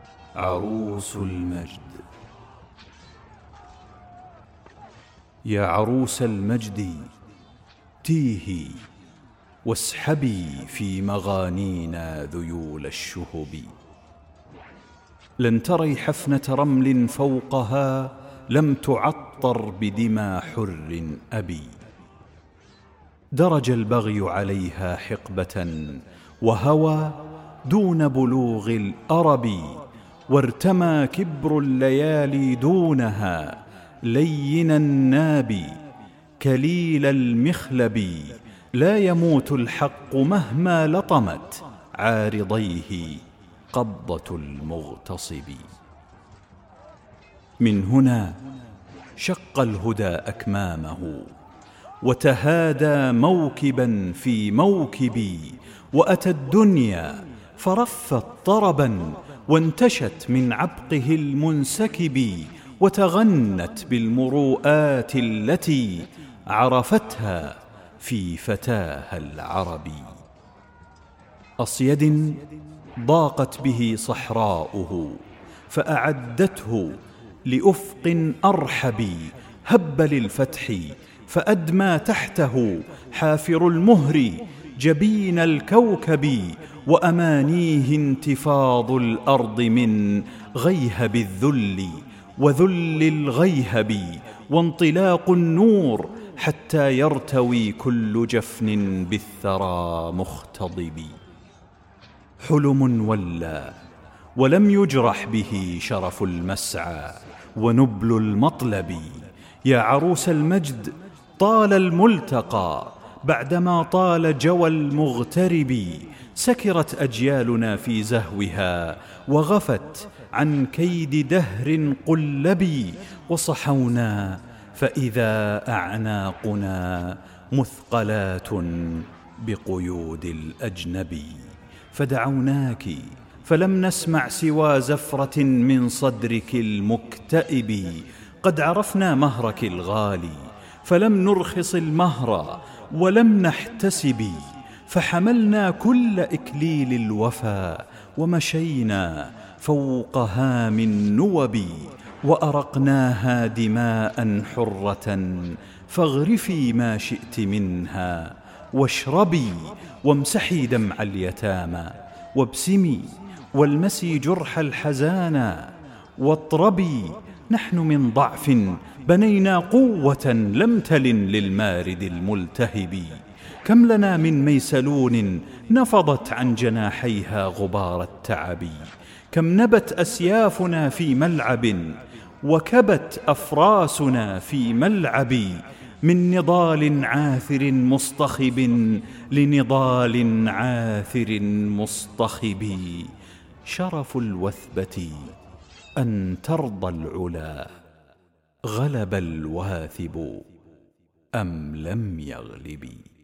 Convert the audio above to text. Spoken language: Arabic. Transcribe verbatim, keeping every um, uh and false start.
عروس المجد. يا عروس المجد تيهي واسحبي في مغانينا ذيول الشهب، لن تري حفنة رمل فوقها لم تعطر بدمى حر أبي. درج البغي عليها حقبة وهوى دون بلوغ الأرب، وارتمى كبر الليالي دونها لين الناب كليل المخلب. لا يموت الحق مهما لطمت عارضيه قبضة المغتصب. من هنا شق الهدى أكمامه وتهادى موكبا في موكب، وأتى الدنيا فرفت طربا وانتشت من عبقه المنسكب، وتغنت بالمروءات التي عرفتها في فتاها العربي. أصيد ضاقت به صحراؤه فأعدته لأفق أرحب، هب للفتح فأدمى تحته حافر المهر جبين الكوكب، وأمانيه انتفاض الأرض من غيهب الذل وذل الغيهب، وانطلاق النور حتى يرتوي كل جفن بالثرى مختضب. حلم ولى ولم يجرح به شرف المسعى ونبل المطلب. يا عروس المجد طال الملتقى بعدما طال جوى المغترب، سكرت أجيالنا في زهوها وغفت عن كيد دهر قلب، وصحونا فإذا أعناقنا مثقلات بقيود الأجنب. فدعوناك فلم نسمع سوى زفرة من صدرك المكتئب، قد عرفنا مهرك الغالي فلم نرخص المهر ولم نحتسب، فحملنا كل إكليل الوفا ومشينا فوق هام النوب، وأرقناها دماء حرة فاغرفي ما شئت منها واشربي، وامسحي دمع اليتامى وابسمي والمسي جرح الحزانا واطربي. نحن من ضعف بنينا قوة لم تلن للمارد الملتهب، كم لنا من ميسلون نفضت عن جناحيها غبار التعب، كم نبت أسيافنا في ملعب وكبت أفراسنا في ملعب، من نضال عاثر مصطخب لنضال عاثر مصطخب. شرف الوثبة أن ترضى العلا غلب الواثب أم لم يغلب.